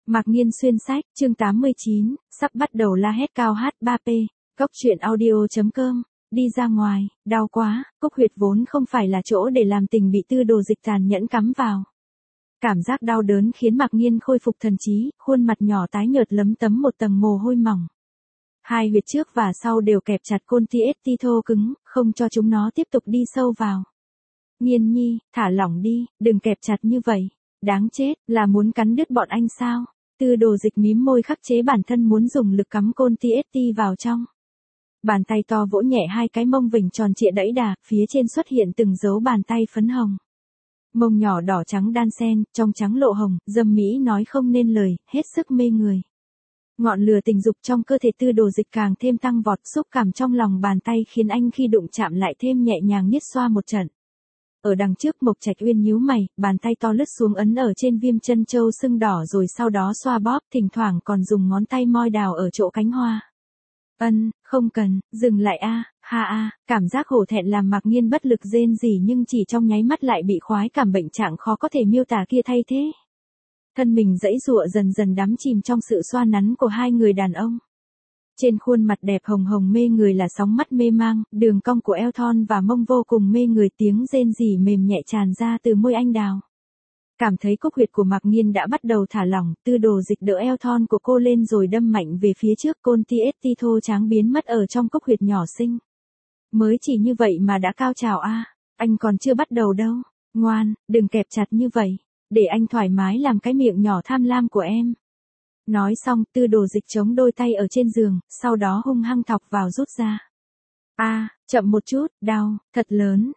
Mạc Nghiên xuyên sách, chương 89, sắp bắt đầu la hét cao H3P, Cốc truyện audio.com, đi ra ngoài, đau quá, cốc huyệt vốn không phải là chỗ để làm tình bị Tư Đồ Dịch tàn nhẫn cắm vào. Cảm giác đau đớn khiến Mạc Nghiên khôi phục thần trí, khuôn mặt nhỏ tái nhợt lấm tấm một tầng mồ hôi mỏng. Hai huyệt trước và sau đều kẹp chặt côn TST thô cứng, không cho chúng nó tiếp tục đi sâu vào. Nghiên nhi, thả lỏng đi, đừng kẹp chặt như vậy. Đáng chết, là muốn cắn đứt bọn anh sao? Tư Đồ Dịch mím môi khắc chế bản thân muốn dùng lực cắm côn TST vào trong. Bàn tay to vỗ nhẹ hai cái mông vểnh tròn trịa đẫy đà, phía trên xuất hiện từng dấu bàn tay phấn hồng. Mông nhỏ đỏ trắng đan xen, trong trắng lộ hồng, dâm mỹ nói không nên lời, hết sức mê người. Ngọn lửa tình dục trong cơ thể Tư Đồ Dịch càng thêm tăng vọt, xúc cảm trong lòng bàn tay khiến anh khi đụng chạm lại thêm nhẹ nhàng niết xoa một trận. Ở đằng trước Mộc Trạch Uyên nhíu mày, bàn tay to lướt xuống ấn ở trên viêm chân châu sưng đỏ rồi sau đó xoa bóp, thỉnh thoảng còn dùng ngón tay moi đào ở chỗ cánh hoa. Không cần, dừng lại cảm giác hổ thẹn làm Mạc Nghiên bất lực rên rỉ nhưng chỉ trong nháy mắt lại bị khoái cảm bệnh trạng khó có thể miêu tả kia thay thế. Thân mình giãy giụa dần dần đắm chìm trong sự xoa nắn của hai người đàn ông. Trên khuôn mặt đẹp hồng hồng mê người là sóng mắt mê mang, đường cong của eo thon và mông vô cùng mê người, tiếng rên rỉ mềm nhẹ tràn ra từ môi anh đào. Cảm thấy cốc huyệt của Mạc Nghiên đã bắt đầu thả lỏng, Tư Đồ Dịch đỡ eo thon của cô lên rồi đâm mạnh về phía trước, côn TST thô tráng biến mất ở trong cốc huyệt nhỏ xinh. Mới chỉ như vậy mà đã cao trào anh còn chưa bắt đầu đâu. Ngoan, đừng kẹp chặt như vậy, để anh thoải mái làm cái miệng nhỏ tham lam của em. Nói xong, Tư Đồ Dịch chống đôi tay ở trên giường, sau đó hung hăng thọc vào rút ra. Chậm một chút, đau, thật lớn,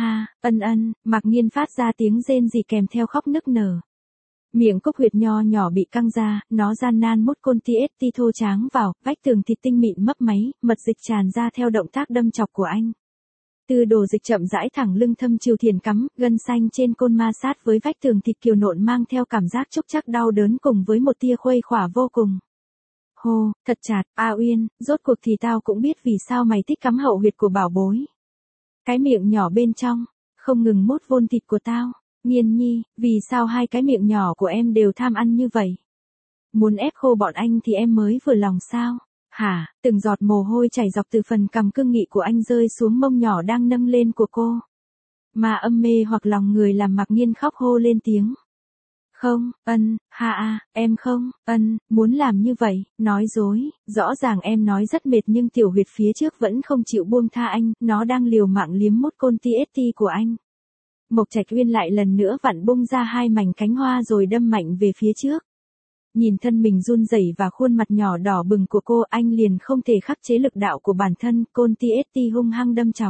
Mạc Nghiên phát ra tiếng rên rỉ kèm theo khóc nức nở. Miệng cốc huyệt nho nhỏ bị căng ra, nó gian nan mút côn TST thô tráng vào, vách tường thịt tinh mịn mấp máy, mật dịch tràn ra theo động tác đâm chọc của anh. Tư Đồ Dịch chậm rãi thẳng lưng thâm chiều thiền cắm, gân xanh trên côn ma sát với vách tường thịt kiều nộn mang theo cảm giác chúc chắc đau đớn cùng với một tia khuây khỏa vô cùng. Hô, thật chặt, Uyên, rốt cuộc thì tao cũng biết vì sao mày thích cắm hậu huyệt của bảo bối. Cái miệng nhỏ bên trong, không ngừng mút vôn thịt của tao. Nghiên nhi, vì sao hai cái miệng nhỏ của em đều tham ăn như vậy? Muốn ép khô bọn anh thì em mới vừa lòng sao? Từng giọt mồ hôi chảy dọc từ phần cằm cương nghị của anh rơi xuống mông nhỏ đang nâng lên của cô. Mà âm mê hoặc lòng người làm Mạc Nghiên khóc hô lên tiếng. Không, em không, muốn làm như vậy, nói dối, rõ ràng em nói rất mệt nhưng tiểu huyệt phía trước vẫn không chịu buông tha anh, nó đang liều mạng liếm mút côn TST của anh. Mộc Trạch Uyên lại lần nữa vặn bung ra hai mảnh cánh hoa rồi đâm mạnh về phía trước. Nhìn thân mình run rẩy và khuôn mặt nhỏ đỏ bừng của cô, anh liền không thể khắc chế lực đạo của bản thân, côn TST hung hăng đâm chọc.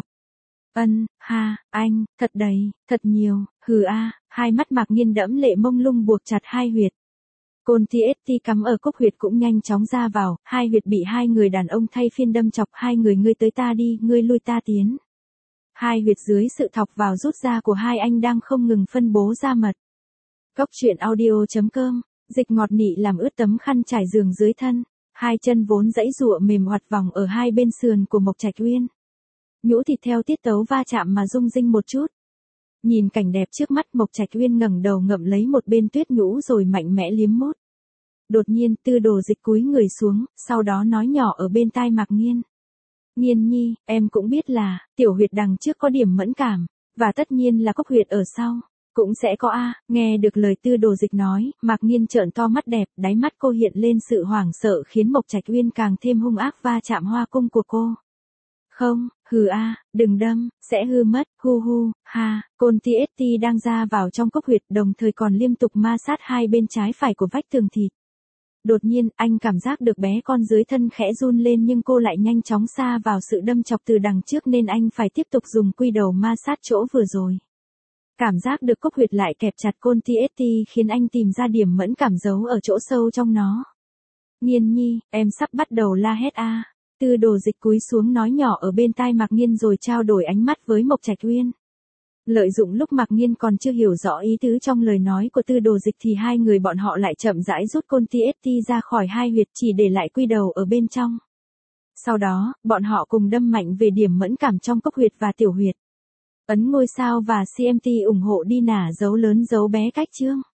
Anh, thật đầy, thật nhiều, hai mắt Mạc Nghiên đẫm lệ mông lung buộc chặt hai huyệt. Côn TST cắm ở cốc huyệt cũng nhanh chóng ra vào, hai huyệt bị hai người đàn ông thay phiên đâm chọc, hai người ngươi tới ta đi, ngươi lui ta tiến. Hai huyệt dưới sự thọc vào rút ra của hai anh đang không ngừng phân bố ra mật. Cốc truyện audio.com, dịch ngọt nị làm ướt tấm khăn trải giường dưới thân, hai chân vốn giãy giụa mềm hoạt vòng ở hai bên sườn của Mộc Trạch Uyên. Nhũ thịt theo tiết tấu va chạm mà rung rinh một chút. Nhìn cảnh đẹp trước mắt, Mộc Trạch Uyên ngẩng đầu ngậm lấy một bên tuyết nhũ rồi mạnh mẽ liếm mút. Đột nhiên Tư Đồ Dịch cúi người xuống, sau đó nói nhỏ ở bên tai Mạc Nghiên. Nghiên nhi, em cũng biết là, tiểu huyệt đằng trước có điểm mẫn cảm, và tất nhiên là cốc huyệt ở sau, cũng sẽ có Nghe được lời Tư Đồ Dịch nói, Mạc Nghiên trợn to mắt đẹp, đáy mắt cô hiện lên sự hoảng sợ khiến Mộc Trạch Uyên càng thêm hung ác va chạm hoa cung của cô. Không, đừng đâm, sẽ hư mất, côn TST đang ra vào trong cốc huyệt đồng thời còn liên tục ma sát hai bên trái phải của vách tường thịt. Đột nhiên, anh cảm giác được bé con dưới thân khẽ run lên nhưng cô lại nhanh chóng sa vào sự đâm chọc từ đằng trước nên anh phải tiếp tục dùng quy đầu ma sát chỗ vừa rồi. Cảm giác được cốc huyệt lại kẹp chặt côn TST khiến anh tìm ra điểm mẫn cảm giấu ở chỗ sâu trong nó. Nghiên nhi, em sắp bắt đầu la hét Tư Đồ Dịch cúi xuống nói nhỏ ở bên tai Mạc Nghiên rồi trao đổi ánh mắt với Mộc Trạch Uyên. Lợi dụng lúc Mạc Nghiên còn chưa hiểu rõ ý tứ trong lời nói của Tư Đồ Dịch thì hai người bọn họ lại chậm rãi rút côn TST ra khỏi hai huyệt chỉ để lại quy đầu ở bên trong. Sau đó, bọn họ cùng đâm mạnh về điểm mẫn cảm trong cốc huyệt và tiểu huyệt. Ấn ngôi sao và CMT ủng hộ đi nả dấu lớn dấu bé cách chương.